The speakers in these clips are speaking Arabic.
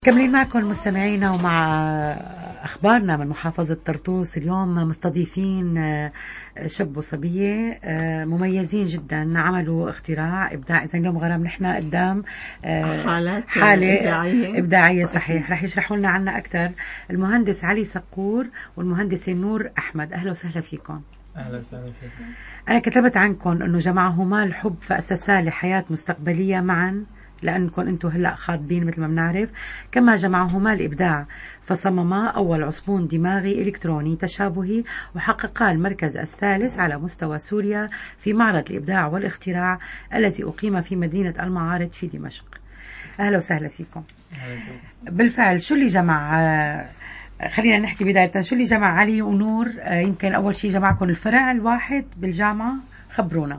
كملين معكم مستمعينا ومع أخبارنا من محافظة طرطوس. اليوم مستضيفين شاب وصبية مميزين جدا، عملوا اختراع إبداع. إذا اليوم غرام نحن قدام حالة إبداعية صحيح. رح يشرحوا لنا عنها أكثر المهندس علي صقور والمهندسة نور أحمد. أهلا وسهلا فيكم. أهلا وسهلا فيكم. أنا كتبت عنكم أنه جمعهما الحب فأسسا لحياة مستقبلية معا، لأنكم أنتم هلأ خاطبين مثل ما بنعرف. كما جمعهما الإبداع فصمما أول عصبون دماغي إلكتروني تشابهي، وحققا المركز الثالث على مستوى سوريا في معرض الإبداع والاختراع الذي أقيم في مدينة المعارض في دمشق. أهلا وسهلا فيكم. بالفعل شو اللي جمع، خلينا نحكي بداية، شو اللي جمع علي ونور؟ يمكن أول شيء جمعكم الفرع الواحد بالجامعة، خبرونا.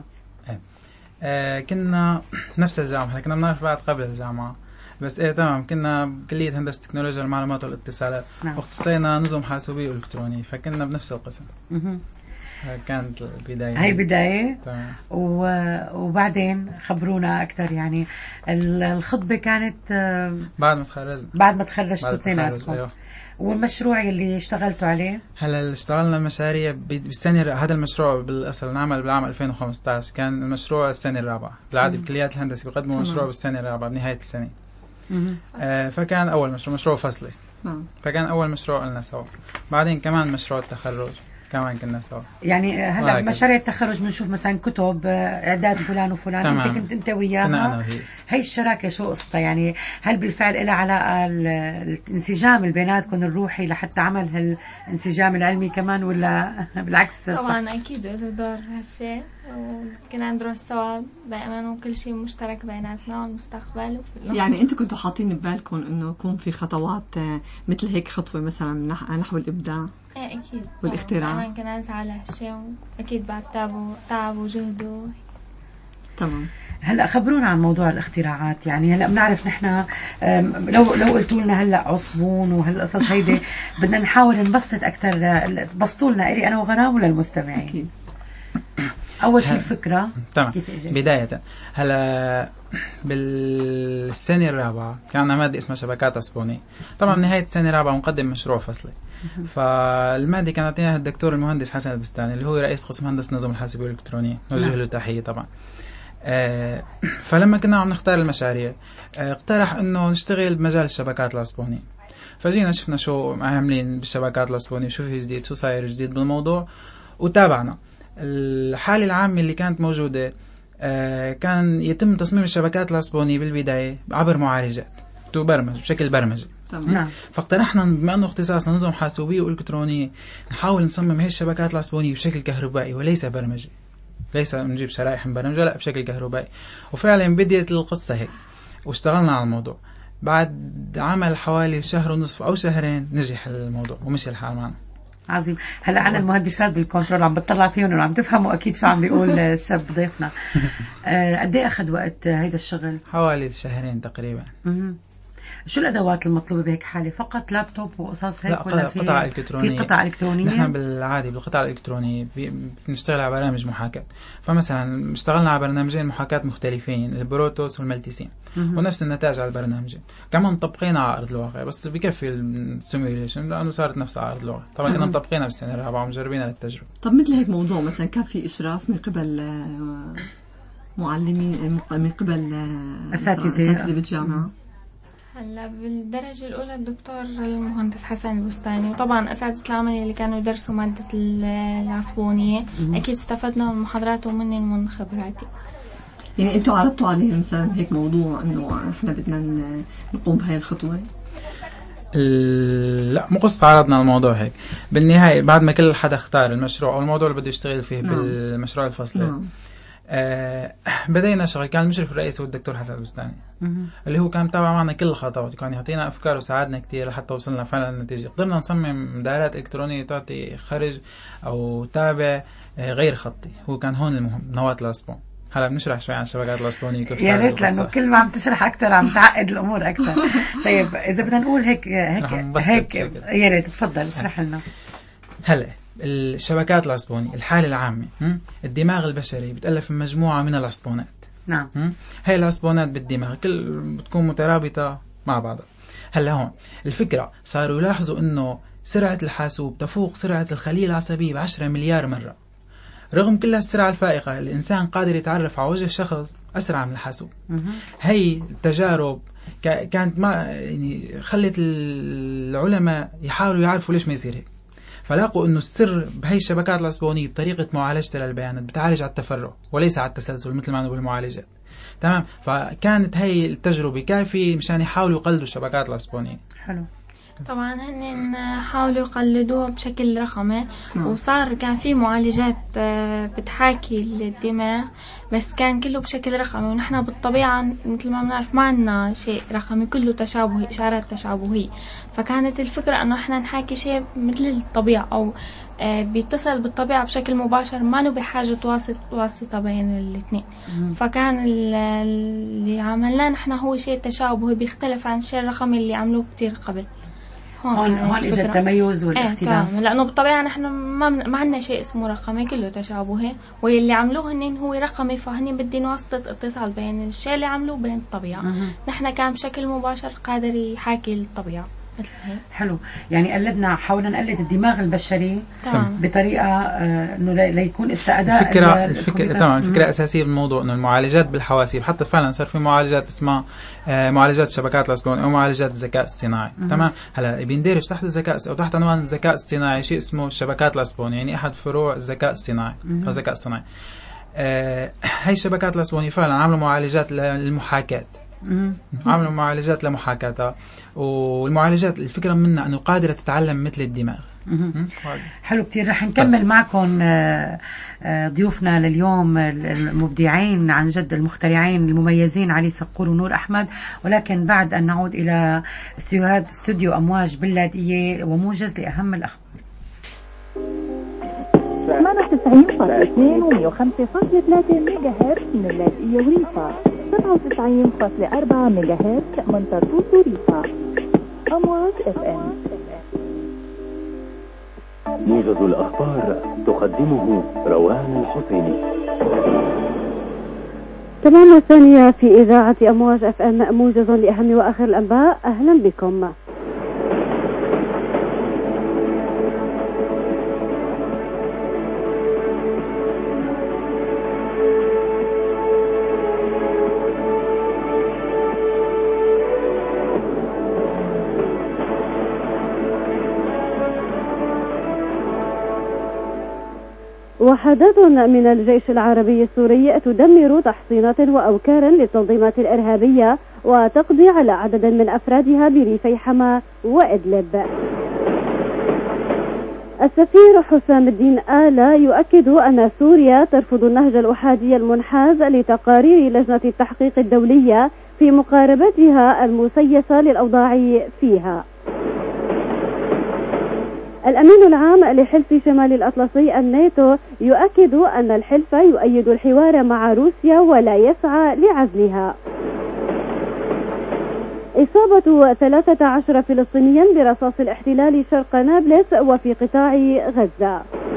كنا نفس الجامعة، احنا كنا بنعرف بعض قبل الجامعة، بس تمام كنا بكلية هندسة تكنولوجيا المعلومات والاتصالات. نعم. واختصينا نظم حاسوبي والكتروني، فكنا بنفس القسم. كانت البداية هاي بداية. تمام. وبعدين خبرونا أكثر، يعني الخطبة كانت بعد ما تخرجتوا اثنيناتكم. أيوه. والمشروع اللي اشتغلتوا عليه؟ هلا اشتغلنا مشاريع بالسنة، هذا المشروع بالأصل نعمل بالعام 2015، كان المشروع السنة الرابعة. بالعادة بكليات الهندسة بيقدموا مشروع بالسنة الرابعة بنهاية السنة. فكان أول مشروع فصلي. فكان أول مشروع لنا سوا. بعدين كمان مشروع التخرج كمان كنا سوا. يعني هلا مشاريع التخرج بنشوف مثلا كتب اعداد فلان وفلان. تمام. انت كنت انت وياها. هي الشراكه شو قصتها؟ يعني هل بالفعل لها علاقه الانسجام بيناتكم الروحي لحتى عمل هالانسجام العلمي كمان، ولا بالعكس؟ طبعا اكيد له دور هالشيء، وكنا ندرس سوا دائما وكل شيء مشترك بيناتنا والمستقبل يعني انتم كنتوا حاطين ببالكم انه يكون في خطوات مثل هيك خطوه مثلا نحو الابداع؟ ايه اكيد. والاختراع طبعا كنا نسعى لهالشيء، واكيد بعد تعب وجهد تمام. هلا خبرونا عن موضوع الاختراعات. يعني هلا بنعرف نحن لو قلتوا لنا هلا عصبون وهالقصص هيدي بدنا نحاول نبسط اكثر. بسطوا لنا الي انا وغرام ولا المستمعين؟ اكيد. اول شيء الفكره. تمام. كيف اجت؟ بدايه هلا بالسنه الرابعه كان عندنا ماده اسمها شبكات عصبونيه. طبعا بنهايه السنه الرابعه مقدم مشروع فصلي. فالماده كان يعطيها الدكتور المهندس حسن البستاني اللي هو رئيس قسم هندسه نظم الحاسوبيه والالكترونيه، نوجه له تحيه طبعا. فلما كنا عم نختار المشاريع اقترح انه نشتغل بمجال الشبكات العصبونيه. فجينا شفنا شو عاملين بالشبكات العصبونيه، شو في جديد، شو صاير جديد بالموضوع، وتابعنا الحالة العامة اللي كانت موجودة. كان يتم تصميم الشبكات العصبونية بالبداية عبر معالجات تبرمج بشكل برمجي. نعم. فاقترحنا بما أنه اختصاصنا نظم حاسوبية والكترونية نحاول نصمم هي الشبكات العصبونية بشكل كهربائي وليس برمجي، ليس نجيب شرائح مبرمجة، لا بشكل كهربائي. وفعلا بديت القصة هيك واشتغلنا على الموضوع. بعد عمل حوالي شهر ونصف أو شهرين نجح الموضوع ومشي الحال معنا. عظيم. هلا انا المهندسات بالكنترول عم بتطلع فيهم وعم تفهموا اكيد شو عم بيقول الشاب ضيفنا. قد ايه اخذ وقت هيدا الشغل؟ حوالي شهرين تقريبا. شو الادوات المطلوبه بهيك حاله؟ فقط لابتوب وقصص هيك؟ لا، ولا في قطع الكترونيه؟ في قطع الكترونيه. نحن بالعادي بالقطع الالكترونيه بنشتغل على برامج محاكاه. فمثلا اشتغلنا على برنامجين محاكاه مختلفين، البروتوس والمالتيسين، ونفس النتائج على البرنامجين. كمان طبقينا على ارض الواقع، بس بكفي السيميوليشن لانه صارت نفسها على ارض الواقع. طبعا كنا مطبقينها بالسنه الرابعه ومجربينها للتجربه. طب مثل هيك موضوع مثلا كان في اشراف من قبل معلمين، من قبل اساتذه بالجامعه؟ هلا بالدرجة الأولى الدكتور المهندس حسن البستاني، وطبعا أساتذة العملية اللي كانوا يدرسوا مادة العصبونية. أكيد استفدنا من محاضراته ومني ومن خبراتي. يعني أنتوا عرضتوا عليه مثلا هيك موضوع إنه إحنا بدنا نقوم بهاي الخطوة؟ لا، مو قصة عرضنا الموضوع هيك. بالنهاية بعد ما كل حدا اختار المشروع أو الموضوع اللي بده يشتغل فيه بالمشروع الفصلي، بدينا شغل. كان المشرف الرئيسي هو الدكتور حسن البستاني اللي هو كان متابع معنا كل الخطوات، كان يعطينا أفكار وساعدنا كتير لحتى وصلنا فعلا للنتيجة. قدرنا نصمم دائرات إلكترونية تعطي خرج أو تابع غير خطي. هو كان هون المهم نواة العصبون. هلا بنشرح شوي عن الشبكات العصبونية كيف يا ريت، لأنه كل ما عم تشرح أكثر عم تعقد الأمور أكثر. طيب إذا بدنا نقول هيك يا ريت تفضل اشرح لنا. هلا الشبكات العصبونية الحالة العامة، الدماغ البشري بتألف من مجموعة من العصبونات. نعم. هاي العصبونات بالدماغ كل بتكون مترابطة مع بعضها. هلا هون الفكرة صاروا يلاحظوا انه سرعة الحاسوب تفوق سرعة الخلية العصبية ب10 مليار مرة. رغم كل السرعة الفائقة الإنسان قادر يتعرف على وجه شخص أسرع من الحاسوب. هي التجارب كانت ما يعني خلت العلماء يحاولوا يعرفوا ليش ما يصير هيك. فلاقوا انه السر بهي الشبكات العصبونية بطريقة معالجتها للبيانات بتعالج على التفرع وليس على التسلسل مثل ما نقول بالمعالجات. تمام. فكانت هي التجربة كافية مشان يحاولوا يقلدوا الشبكات العصبونية. حلو. طبعا هن حاولوا يقلدوه بشكل رقمي، وصار كان في معالجات بتحاكي الدماغ، بس كان كله بشكل رقمي، ونحن بالطبيعة مثل ما بنعرف ما عنا شيء رقمي، كله تشابهي، إشارات تشابهية. فكانت الفكرة أنه إحنا نحاكي شيء مثل الطبيعة أو بيتصل بالطبيعة بشكل مباشر، ما نبي حاجة واسطة بين الاثنين. فكان اللي عملناه نحن هو شيء تشابهي بيختلف عن الشيء الرقمي اللي عملوه كتير قبل. هون اجى التميز والاختلاف. لانه بالطبيعه نحن ما عندنا شيء اسمه رقمي، كله تشابهي، واللي عملوه هن هو رقمي، فهن بدين واسطه اتصال بين الشيء اللي عملوه بين الطبيعه. نحن كان بشكل مباشر قادر يحاكي الطبيعه. حلو. يعني قلدنا، حاولنا نقلد الدماغ البشري بطريقه انه ليكون اداء الفكره تمام. الفكره الاساسيه بالموضوع انه المعالجات بالحواسيب، حتى فعلا صار في معالجات اسمها معالجات الشبكات العصبونيه او معالجات الذكاء الصناعي. تمام. هلا بيندرج تحت الذكاء او تحت عنوان الذكاء الصناعي شيء اسمه الشبكات العصبونيه، يعني احد فروع الذكاء الصناعي او الذكاء الصناعي. هاي الشبكات العصبونيه فعلا عملوا معالجات للمحاكاه، عملوا معالجات لمحاكاتها، والمعالجات الفكرة منها أنه قادرة تتعلم مثل الدماغ. حلو كتير. رح نكمل معكم ضيوفنا لليوم المبدعين عن جد، المخترعين المميزين علي صقور ونور أحمد، ولكن بعد أن نعود إلى استوديو أمواج باللاذقية وموجز لأهم الأخبار. 98.2 و105.3 ميجا هرتز من اللاذقية وريفا، 97.4 ميجا هرتز من طرطوس وريفا. أمواج FM. موجز الأخبار تقدمه روان الحسيني. تمام الثانية في إذاعة أمواج FM، موجز لأهم وآخر الأنباء. أهلا بكم. وحدات من الجيش العربي السوري تدمر تحصينات وأوكارا للتنظيمات الإرهابية وتقضي على عدد من أفرادها بريفي حما وإدلب. السفير حسام الدين آلا يؤكد أن سوريا ترفض النهج الأحادي المنحاز لتقارير لجنة التحقيق الدولية في مقاربتها المسيسة للأوضاع فيها. الأمين العام لحلف شمال الأطلسي الناتو يؤكد أن الحلف يؤيد الحوار مع روسيا ولا يسعى لعزلها. إصابة 13 فلسطينيا برصاص الاحتلال شرق نابلس وفي قطاع غزة.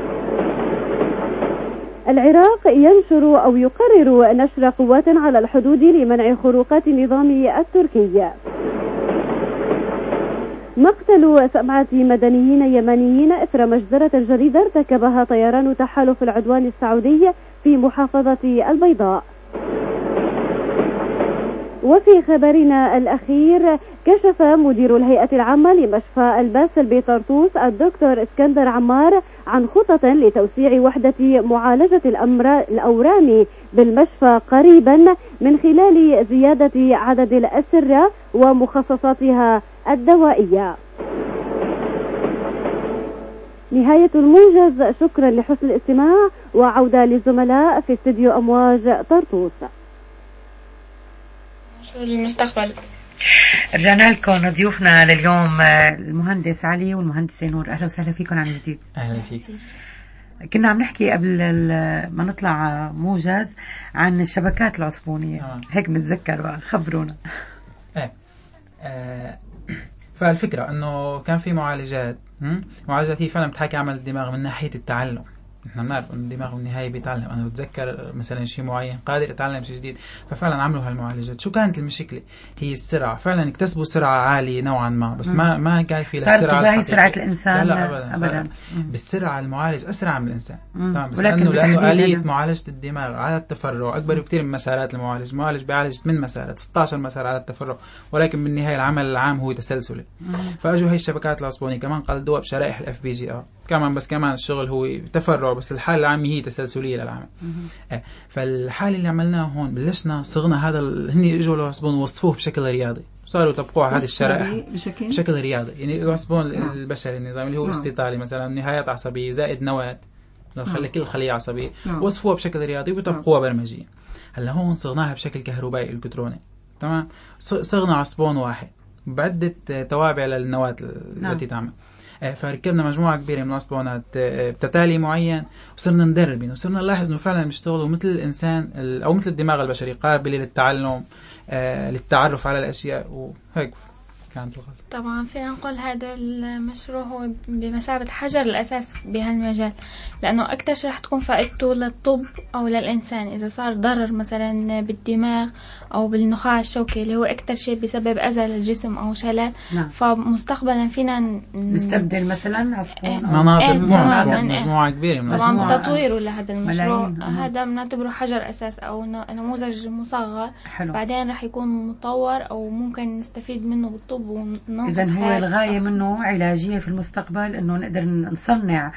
العراق ينشر أو يقرر نشر قوات على الحدود لمنع خروقات النظام التركي. مقتل 7 مدنيين يمنيين إثر مجزرة جديدة ارتكبها طيران تحالف العدوان السعودي في محافظة البيضاء. وفي خبرنا الأخير، كشف مدير الهيئة العامة لمشفى الباسل بطرطوس الدكتور اسكندر عمار عن خطط لتوسيع وحدة معالجة الأورام بالمشفى قريبا من خلال زيادة عدد الأسرة ومخصصاتها الدوائية. نهاية الموجز، شكرا لحسن الاستماع، وعودة للزملاء في استديو أمواج طرطوس. شو المستقبل؟ رجعنا لكم ضيوفنا لليوم المهندس علي والمهندسة نور. أهلا وسهلا فيكم عن جديد. أهلا فيك. كنا عم نحكي قبل ما نطلع موجز عن الشبكات العصبونية. هيك متذكر بقى، خبرونا. فالفكرة أنه كان في معالجات هي فعلا بتحكي عمل الدماغ من ناحية التعلم. نحن بنعرف إنه الدماغ بالنهاية بيتعلم. أنا بتذكر مثلا شيء معين قادر أتعلم شيء جديد، ففعلا عملوا هالمعالجات. شو كانت المشكلة؟ هي السرعة. فعلا اكتسبوا سرعة عالية نوعا ما، بس ما جاي في للسرعة الحقيقية. سرعة الإنسان لا أبدا. بالسرعة المعالج أسرع من الإنسان. تمام، بس لأنه آلية معالجة الدماغ على التفرع أكبر بكثير من مسارات المعالج. المعالج بيعالج من مسارات 16 مسار على التفرع، ولكن بالنهاية العمل العام هو تسلسلي. فأجوا هي الشبكات العصبونية كمان قلدوها بشرائح FPGA كمان، بس كمان الشغل هو تفرع، بس الحالة العامة هي تسلسلية للعمل. فالحالة اللي عملناها هون بلشنا صغنا هذا هني اجوا العصبون وصفوه بشكل رياضي، صاروا يطبقوا هذه الشرائح بشكل رياضي. يعني العصبون البشري النظام اللي هو استطالي مثلا نهايات عصبية زائد نواة خلي كل خلية عصبية، وصفوها بشكل رياضي ويطبقوها برمجيا. هلا هون صغناها بشكل كهربائي الكتروني. تمام، صغنا عصبون واحد بعدة توابع للنواة التي تعمل. فركبنا مجموعة كبيرة من العصبونات بتتالي معين، وصرنا ندربين وصرنا نلاحظ انه فعلا بيشتغلوا مثل الانسان او مثل الدماغ البشري، قابلة للتعلم للتعرف على الاشياء وهيك كانت الغلطة. طبعا فينا نقول هذا المشروع هو بمثابة حجر الأساس بهالمجال، لأنه أكتر شيء رح تكون فائدته للطب أو للإنسان إذا صار ضرر مثلا بالدماغ أو بالنخاع الشوكي اللي هو أكتر شيء بسبب أذى للجسم أو شلل. فمستقبلا فينا نستبدل مثلا عصبون مناطق مجموعة كبيرة من طبعا تطويره لهذا المشروع. هذا بنعتبره حجر أساس أو نموذج مصغر. بعدين رح يكون مطور أو ممكن نستفيد منه بالطب. إذن هو الغاية منه علاجية في المستقبل، إنه نقدر نصنع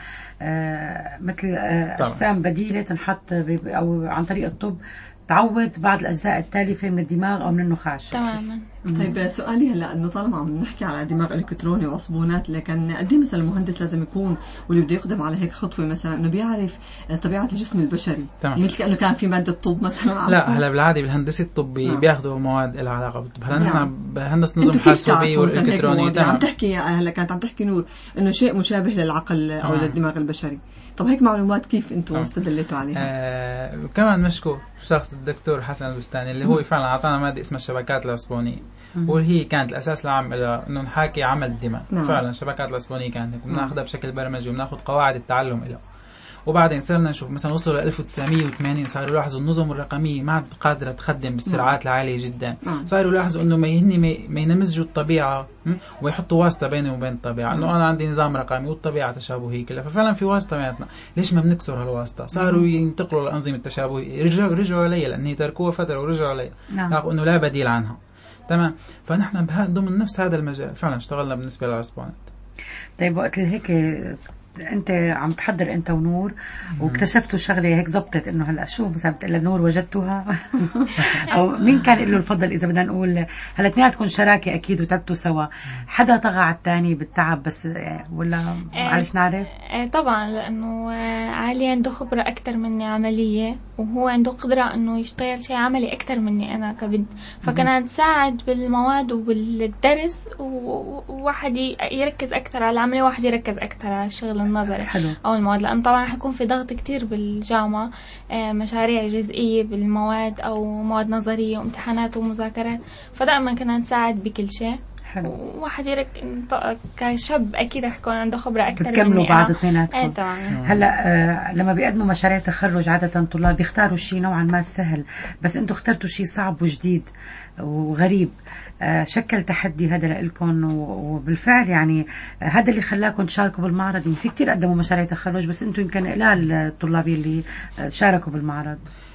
مثل أجسام بديلة تنحط أو عن طريق الطب تعوض بعض الأجزاء التالفة من الدماغ أو من النخاع الشوكي. تماما. طيب سؤالي هلا انه طالما عم نحكي على دماغ الكتروني وعصبونات، لكن قد ايه مثلا المهندس لازم يكون واللي بده يقدم على هيك خطوه مثلا انه بيعرف طبيعه الجسم البشري؟ مثل كانه كان في ماده طب مثلا. لا هلا بالعاده بالهندسه الطبي بياخذوا مواد لها علاقه بالطب. هلا نحن بهندسه نظم حاسوبي والالكتروني. عم تحكي هلا كانت عم تحكي نور انه شيء مشابه للعقل او للدماغ البشري. طب هيك معلومات كيف انتم استدلتوا عليها؟ وكمان مشكور شخص الدكتور حسن البستاني اللي هو فعلا اعطانا ماده اسمها الشبكات العصبونيه، وهي كانت الاساس لعم انه نحاكي عمل الدماغ. فعلا الشبكات العصبونيه كانت بناخذها بشكل برمجي وبناخذ قواعد التعلم لها. وبعدين صرنا نشوف مثلا وصلوا ل 1980 صاروا يلاحظوا النظم الرقميه ما عاد قادره تخدم بالسرعات العاليه جدا. صاروا يلاحظوا انه ما ينمزجوا الطبيعه ويحطوا واسطه بينه وبين الطبيعه، انه انا عندي نظام رقمي والطبيعه تشابهيه كلها، ففعلا في واسطه بيناتنا، ليش ما بنكسر هالواسطه؟ صاروا ينتقلوا للانظمه التشابهيه، رجعوا علي لان تركوها فتره ورجعوا علي لقوا انه لا بديل عنها. تمام، فنحن ضمن نفس هذا المجال فعلا اشتغلنا بالنسبه للعصبونات. طيب وقت هيك انت عم تحضر انت ونور واكتشفتوا شغله هيك زبطت انه هلا شو مثلا بتقول نور وجدتوها او مين كان له الفضل؟ اذا بدنا نقول هلا اثنيناتكم شراكه اكيد وتعبتوا سوا، حدا طغى على الثاني بالتعب بس ولا معلش نعرف؟ طبعا لانه علي عنده خبره اكثر مني عمليه وهو عنده قدره انه يشتغل شيء عملي اكثر مني انا كبنت، فكانت تساعد بالمواد وبالدرس، وواحد يركز اكثر على العملي وواحد يركز اكثر على الشغل النظري او المواد، لان طبعا رح يكون في ضغط كتير بالجامعه، مشاريع جزئيه بالمواد او مواد نظريه وامتحانات ومذاكرات، فدائما كنا نساعد بكل شيء. واحد كشاب اكيد رح يكون عنده خبره اكثر بتكملوا بعض اثنيناتكم. طبعا. هلا لما بيقدموا مشاريع تخرج عاده طلاب بيختاروا شيء نوعا ما سهل، بس انتم اخترتوا شيء صعب وجديد وغريب، شكل تحدي هذا لكم، وبالفعل يعني هذا اللي خلاكم تشاركوا بالمعرض. يعني في كتير قدموا مشاريع تخرج بس انتم يمكن قلال الطلاب اللي شاركوا بالمعرض.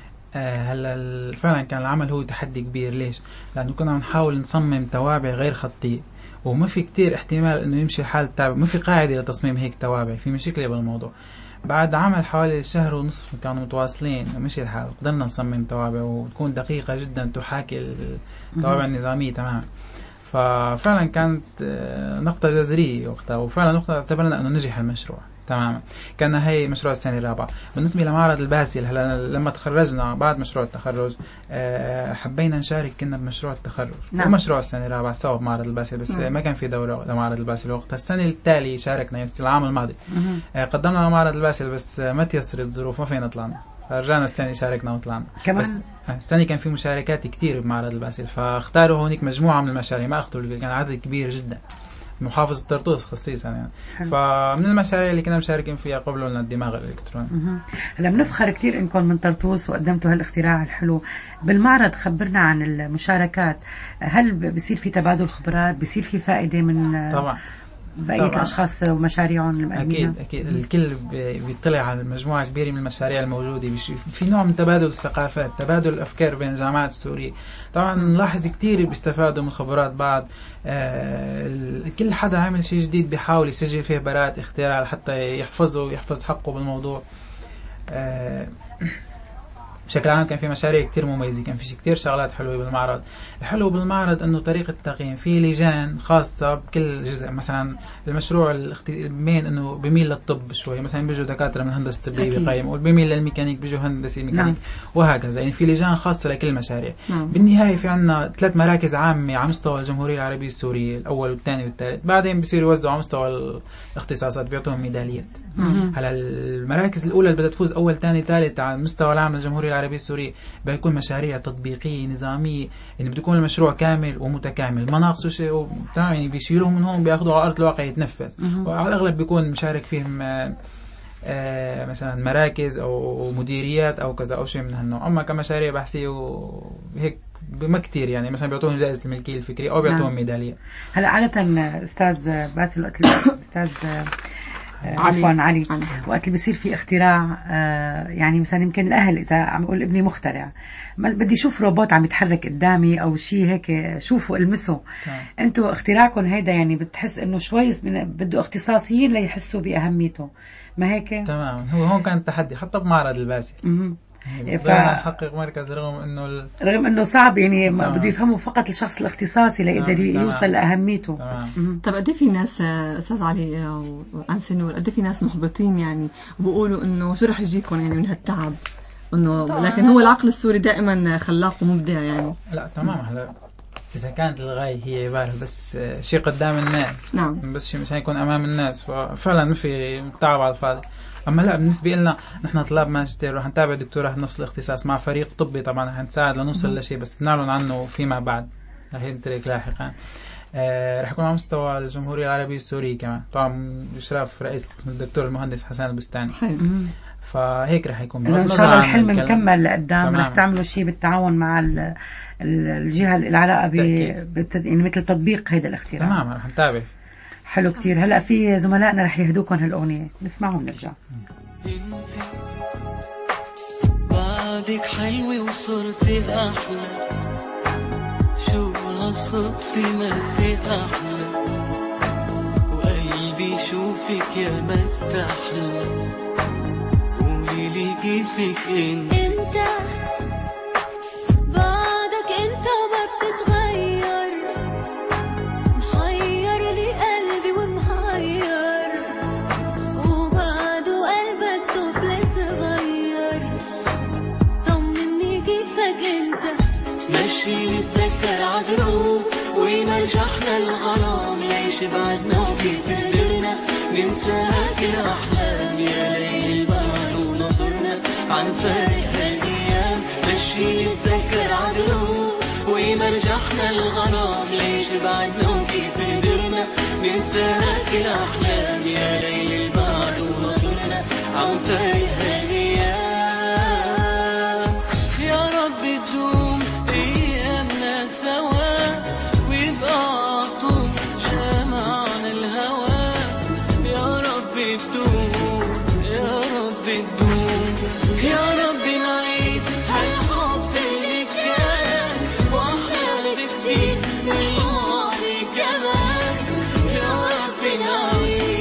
هلا فعلا كان العمل هو تحدي كبير. ليش؟ لأنه كنا نحاول نصمم توابع غير خطية، وما في كتير احتمال انه يمشي الحال التابع، ما في قاعدة لتصميم هيك توابع، في مشكلة بالموضوع. بعد عمل حوالي شهر ونصف كانوا متواصلين ومشي الحال، قدرنا نصمم توابع وتكون دقيقة جدا تحاكي التوابع النظامية تماما. ففعلا كانت نقطة جذرية وقتها، وفعلا نقطة اعتبرنا انه نجح المشروع تماما. كان هي مشروع السنة الرابعة. بالنسبة لمعرض الباسل، هلا لما تخرجنا بعد مشروع التخرج حبينا نشارك كنا بمشروع التخرج ومشروع السنة الرابعة سوا بمعرض الباسل، بس ما كان في دورة لمعرض الباسل وقتها. السنة التالي شاركنا العام الماضي قدمنا معرض الباسل بس ما تيسرت الظروف ما فينا طلعنا، رجعنا السنة شاركنا وطلعنا كمان. السنة كان في مشاركات كتير بمعرض الباسل، فاختاروا هونيك مجموعة من المشاريع، ما اختاروا كان عدد كبير جدا، محافظة طرطوس خصيصا يعني. فمن المشاريع اللي كنا مشاركين فيها قبل لنا الدماغ الإلكتروني. هلا بنفخر كثير إنكم من طرطوس وقدمتوا هالاختراع الحلو. بالمعرض خبرنا عن المشاركات، هل بيصير في تبادل خبرات، بيصير في فائدة من طبعا بقية الأشخاص ومشاريعهم المقدمين؟ أكيد الكل بيطلع على مجموعة كبيرة من المشاريع الموجودة، في نوع من تبادل الثقافات، تبادل الأفكار بين الجامعات السورية. طبعا نلاحظ كتير بيستفادوا من خبرات بعض. كل حدا عامل شيء جديد بيحاول يسجل فيه براءة اختراع حتى يحفظ حقه بالموضوع. بشكل عام كان في مشاريع كتير مميزة، كان في كتير شغلات حلوة بالمعرض. الحلو بالمعرض انه طريقة التقييم في لجان خاصة بكل جزء. مثلا المشروع المين انه بيميل للطب شوي، مثلا بيجوا دكاترة من هندسة طبية بيقيموا، والبيميل للميكانيك بيجوا هندسة ميكانيك، وهكذا. يعني في لجان خاصة لكل المشاريع. بالنهاية في عنا 3 مراكز عامة على مستوى الجمهورية العربية السورية، الأول والثاني والثالث، بعدين بيصيروا يوزعوا على مستوى الاختصاصات، بيعطوهم ميداليات. هلا المراكز الأولى اللي بدها تفوز أول ثاني ثالث على المستوى العام للجمهورية العربية السورية بيكون مشاريع تطبيقية نظامية، يعني بده يكون المشروع كامل ومتكامل، ما ناقصه شيء، يعني بيشيلوه من هون بياخذوه على أرض الواقع يتنفذ. وعلى الأغلب بيكون مشارك فيهم مثلا مراكز أو مديريات أو كذا أو شيء من هالنوع. أما كمشاريع بحثية وهيك ما كتير، يعني مثلا بيعطوهم جائزة الملكية الفكرية أو بيعطوهم ميدالية. هلا عادة أستاذ باسل أستاذ عفوا علي، وقت اللي بيصير في اختراع، يعني مثلا يمكن الأهل إذا عم يقول ابني مخترع، بدي أشوف روبوت عم يتحرك قدامي أو شيء هيك شوفوا المسوا. أنتوا اختراعكم هيدا يعني بتحس إنه شوي بده اختصاصيين ليحسوا بأهميته، ما هيك؟ تمام. هون كان التحدي حتى بمعرض الباسل. نحقق مركز رغم انه صعب، يعني بده يفهموا فقط الشخص الاختصاصي ليقدر يوصل لاهميته. طب قد في ناس استاذ علي وانسي نور، قد في ناس محبطين يعني وبيقولوا انه شو رح يجيكم يعني من هالتعب، انه لكن هو العقل السوري دائما خلاق ومبدع يعني. لا تمام. هلا إذا كانت الغاية هي عبارة بس شيء قدام الناس، بس شيء مشان يكون أمام الناس، ففعلا ما في تعب على الفاضي. أما لا، بالنسبة لنا نحن طلاب ماجستير رح نتابع دكتوراه بنفس الاختصاص مع فريق طبي، طبعا رح نساعد لنوصل لشيء، بس نعلن عنه فيما بعد، رح ينترك لاحقا. رح يكون على مستوى الجمهورية العربية السورية كمان، طبعا بإشراف رئيس الدكتور المهندس حسن البستاني. فهيك رح يكون إن شاء الله الحلم مكمل لقدام. رح تعملوا شيء بالتعاون مع الجهة العلاقة يعني مثل تطبيق هذا الاختراع. تمام، رح نتابع. حلو كتير. هلأ في زملائنا رح يهدوكم هالأغنية، نسمعهم ونرجع. بعدك حلوة وصرتي أحلى، شو هالصدفة ما في أحلى، وقلبي شوفك يا ما استحلى، قوليلي كيفك انت بعدك انت ما بتتغير، محير لي قلبي ومحير، وبعده قلبك طفل صغير، طمني كيفك انت، ماشي نتذكر عدروب ويمرجحنا الغرام، ليش بعدنا وكيف قدرنا ننساك الأحلام، يا ليل بعد ونصرنا عن فارق هالأيام، ماشي نتذكر عدروب ويمرجحنا الغرام، ليش بعدنا وكيف قدرنا ننساك الأحلام، يا ليل بعد ونصرنا عن فارق هالأيام. يا رب تدوم أيامنا سوا ويبقى عطوم جمعنا الهوى، يا رب تدوم يا رب تدوم، يا رب نعيد هالحب اللي كان وأحلى بكتير من الماضي كمان، يا رب نعيد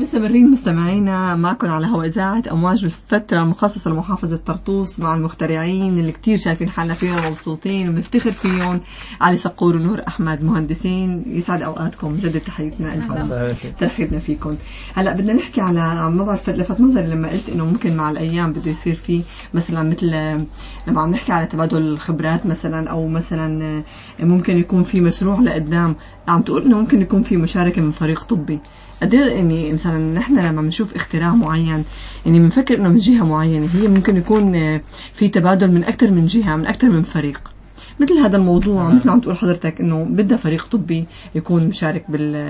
مستمرين مستمعينا معكم على هواء إذاعة أمواج بالفترة مخصصة لمحافظة طرطوس مع المخترعين اللي كتير شايفين حالنا فيهم ومبسوطين وبنفتخر فيهم، علي صقور ونور أحمد، مهندسين. يسعد أوقاتكم، جد تحياتنا لكم، ترحيبنا فيكم. هلا بدنا نحكي على، ما بعرف، لفت نظري لما قلت إنه ممكن مع الأيام بده يصير فيه مثلا مثل لما عم نحكي على تبادل الخبرات مثلا، أو مثلا ممكن يكون في مشروع لقدام. عم تقول إنه ممكن يكون في مشاركة من فريق طبي. قد ايه يعني مثلا نحن لما بنشوف اختراع معين يعني بنفكر انه من جهه معينه، هي ممكن يكون في تبادل من اكثر من جهه، من اكثر من فريق. مثل هذا الموضوع مثل ما عم تقول حضرتك انه بدها فريق طبي يكون مشارك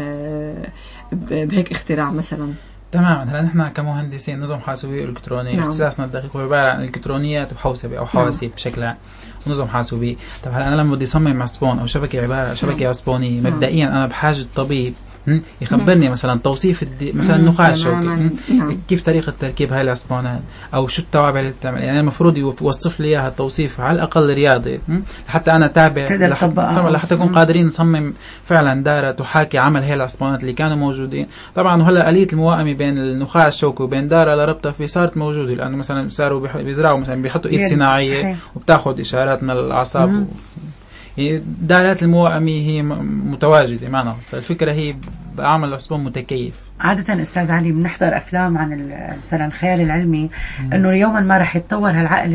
بهيك اختراع مثلا. تماما. هلا نحن كمهندسين نظم حاسوبي الكتروني، اختصاصنا الدقيق هو عباره عن الكترونيات وحوسبه او حواسيب بشكل عام، ونظم حاسوبي. طب هلا انا لما بدي اصمم عصبون او شبكه عباره شبكه عصبونيه، مبدئيا انا بحاجه طبيب يخبرني مثلا توصيف مثلا النخاع الشوكي، كيف طريقة تركيب هاي العصبونات، أو شو التوابع اللي بتعمل. يعني المفروض يوصف لي إياها التوصيف على الأقل رياضي، حتى أنا تابع لحتى نكون قادرين نصمم فعلا دارة تحاكي عمل هاي العصبونات اللي كانوا موجودين. طبعا وهلا آلية الموائمة بين النخاع الشوكي وبين دارة لربطها فيه صارت موجودة، لأنه مثلا صاروا بيزرعوا مثلا بيحطوا إيد صناعية وبتاخد إشارات من الأعصاب. دارات الموائمة هي متواجدة معنا، الفكرة هي بعمل عصبون متكيف. عادة أستاذ علي بنحضر أفلام عن مثلا الخيال العلمي إنه يوما ما رح يتطور هالعقل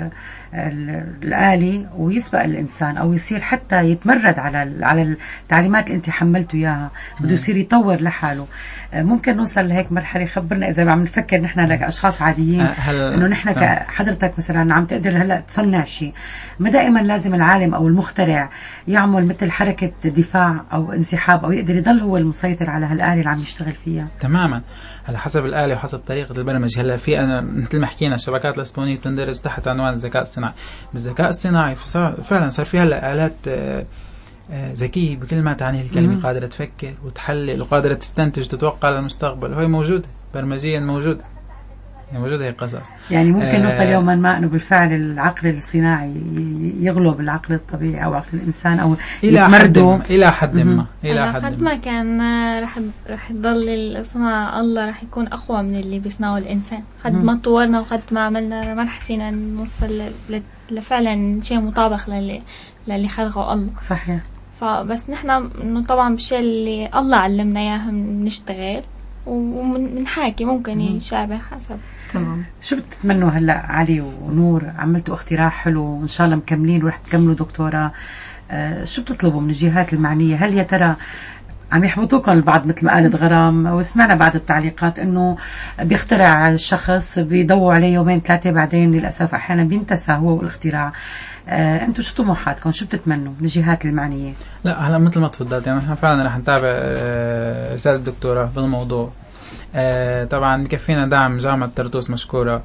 الآلي ويسبق الإنسان، أو يصير حتى يتمرد على التعليمات اللي أنت حملته إياها، بده يصير يطور لحاله. ممكن نوصل لهيك مرحلة؟ خبرنا إذا عم نفكر نحن كأشخاص عاديين إنه نحن كحضرتك مثلا عم تقدر هلأ تصنع شيء، ما دائما لازم العالم أو المخترع يعمل مثل حركة دفاع أو انسحاب، أو يقدر يضل هو المسيطر على هالآلة اللي عم يشتغل فيها. تماما، على حسب الآلة وحسب طريقة البرمجة. هلا في أنا مثل ما حكينا الشبكات الأسبونية بتندرج تحت عنوان الذكاء الصناعي. بالذكاء الصناعي فعلا صار في هلا آلات ذكية بكل ما تعنيه الكلمة، قادرة تفكر وتحلل وقادرة تستنتج تتوقع للمستقبل، وهي موجودة برمجيا، موجودة هي قصص. يعني ممكن نوصل يوما ما انه بالفعل العقل الصناعي يغلب العقل الطبيعي او عقل الانسان، او يتمرده الى حد ما كان رح يضل الصناعة الله رح يكون اقوى من اللي بيصنعه الانسان. قد ما تطورنا وقد ما عملنا ما رح فينا نوصل لفعلا شيء مطابق للي خلقه الله. صحيح. فبس نحن انه طبعا بالشيء اللي الله علمنا اياه بنشتغل ومنحاكي ممكن يشابه حسب. تمام. شو بتتمنوا هلا علي ونور؟ عملتوا اختراع حلو وان شاء الله مكملين ورح تكملوا دكتوراه، شو بتطلبوا من الجهات المعنية؟ هل يا ترى عم يحبطوكم البعض مثل ما قالت غرام، وسمعنا بعض التعليقات انه بيخترع الشخص بيضووا عليه يومين ثلاثة بعدين للأسف احيانا بينتسى هو والاختراع. انتوا شو طموحاتكم؟ شو بتتمنوا من الجهات المعنية؟ لا هلا مثل ما تفضلت، يعني احنا فعلا رح نتابع رسالة الدكتوراه بالموضوع. طبعا بكفينا دعم جامعة طرطوس مشكورة،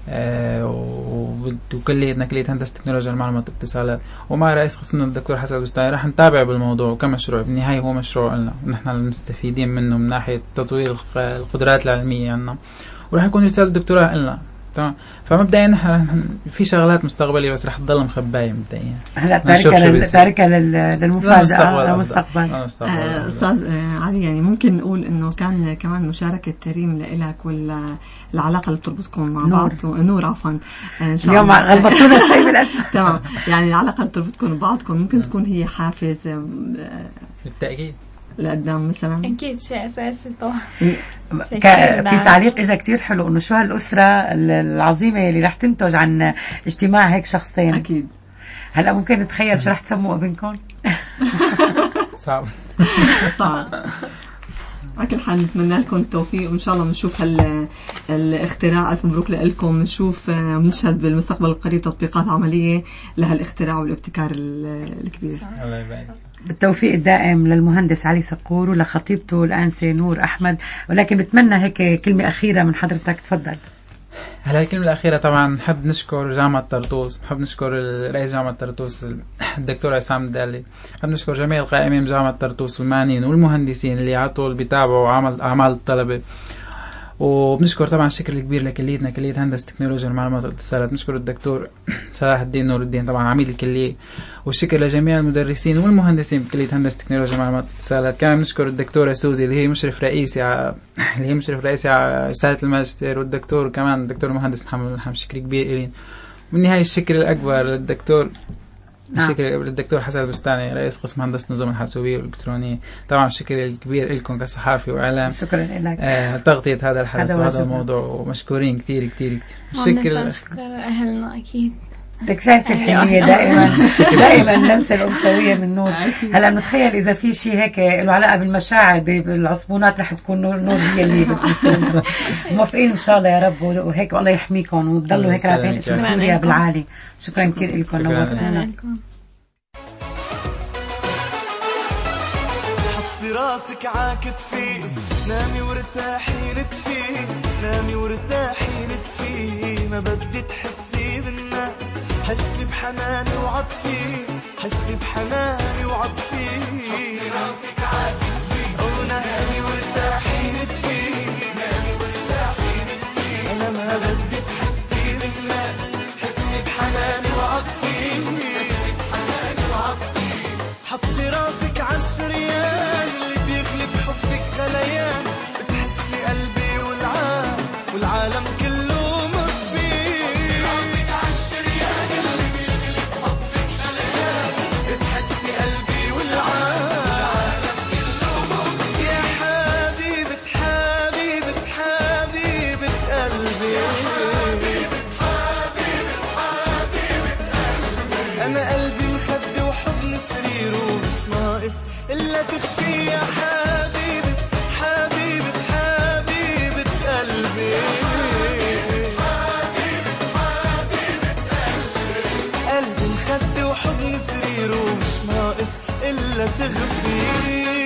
وكلية هندسة تكنولوجيا المعلومات والاتصالات، ومع رئيس قسمنا الدكتور حسن البستاني رح نتابع بالموضوع كمشروع. بالنهاية هو مشروع لنا ونحن المستفيدين منه من ناحية تطوير القدرات العلمية عنا، ورح يكون رسالة الدكتوراه لنا. تمام. فمبدئيا نحن في شغلات مستقبلية بس رح تضل مخباية مبدئيا. هلا تاركة للمفاجأة المستقبل. أستاذ علي، يعني ممكن نقول إنه كان كمان مشاركة تريم لإلك والعلاقة اللي تربطكم مع بعض. نور عفوا، إن شاء الله اليوم غلبتونا شوي بالأسف. تمام. يعني العلاقة اللي تربطكم ببعضكم ممكن تكون هي حافز بالتأكيد لقدام مثلا. أكيد شيء أساسي طبعا. في تعليق إجا كتير حلو إنه شو هالأسرة العظيمة اللي رح تنتج عن اجتماع هيك شخصين. أكيد. هلا ممكن نتخيل شو رح تسموا ابنكم؟ صعب. على كل حال نتمنى لكم التوفيق، وإن شاء الله بنشوف الاختراع. ألف مبروك لكم. نشوف ونشهد بالمستقبل القريب تطبيقات عملية لهالاختراع والابتكار الكبير. الله يبارك. بالتوفيق الدائم للمهندس علي صقور ولخطيبته الآنسة نور أحمد. ولكن بتمنى هيك كلمة أخيرة من حضرتك، تفضل. هلا الكلمة الأخيرة طبعا نحب نشكر جامعة طرطوس، نحب نشكر رئيس جامعة طرطوس الدكتور عصام الدالي، نحب نشكر جميع القائمين بجامعة طرطوس والمعنيين والمهندسين اللي على طول بيتابعوا أعمال الطلبة، وبنشكر طبعا الشكر الكبير لكليتنا، كلية هندسة تكنولوجيا المعلومات والاتصالات. بنشكر الدكتور صلاح الدين نور الدين طبعا عميد الكلية، والشكر لجميع المدرسين والمهندسين بكلية هندسة تكنولوجيا المعلومات والاتصالات. كمان بنشكر الدكتورة سوزي اللي هي مشرف رئيسي على رسالة الماجستير، والدكتور كمان الدكتور المهندس محمد ملحم. شكر كبير إلين. والنهاية الشكر الأكبر للدكتور الشكر للدكتور حسن البستاني رئيس قسم هندسة نظم الحاسوبية والإلكترونية. طبعا الشكر الكبير لكم كصحافي وإعلام، شكرا لك تغطية هذا الحدث وهذا الموضوع، ومشكورين كتير كتير كتير. شكر أهلنا أكيد. بدك شايف الحنية دائما نفس الأنثوية من نور. هلا بنتخيل إذا في شيء هيك له علاقة بالمشاعر بالعصبونات رح تكون نور هي اللي بتمثل. موافقين إن شاء الله يا رب، وهيك الله يحميكم وتضلوا هيك رافعين اسم سوريا بالعالي. شكرا كثير لكم، نورتونا. حطي راسك عاكتفي، نامي وارتاحي نتفي، نامي وارتاحي نتفي. ما بدي تحسي بالناس، حسي بحناني وعطفي، حسي بحناني وعطفي. حطي راسك عاكتفي، ونامي وارتاحي نتفي، نامي وارتاحي نتفي. أنا ما بدي تحسي بالناس، حسي بحناني وعطفي، حسي بحناني وعطفي. حطي راسك عالشريان اللي بيغلب حبك غليان، بتحسي قلبي والعالم كله مطفي. حطي راسك عالشريان اللي بيغلب حبك غليان، بتحسي قلبي والعالم كله مطفي. يا حبيبة حبيبة حبيبة قلبي، أنا قلبي مخدي وحضن سرير ومش ناقص إلا تخفي. يا حبيبة حبيبة حبيبة قلبي، قلبي مخدي وحضن سرير ومش ناقص إلا تخفي.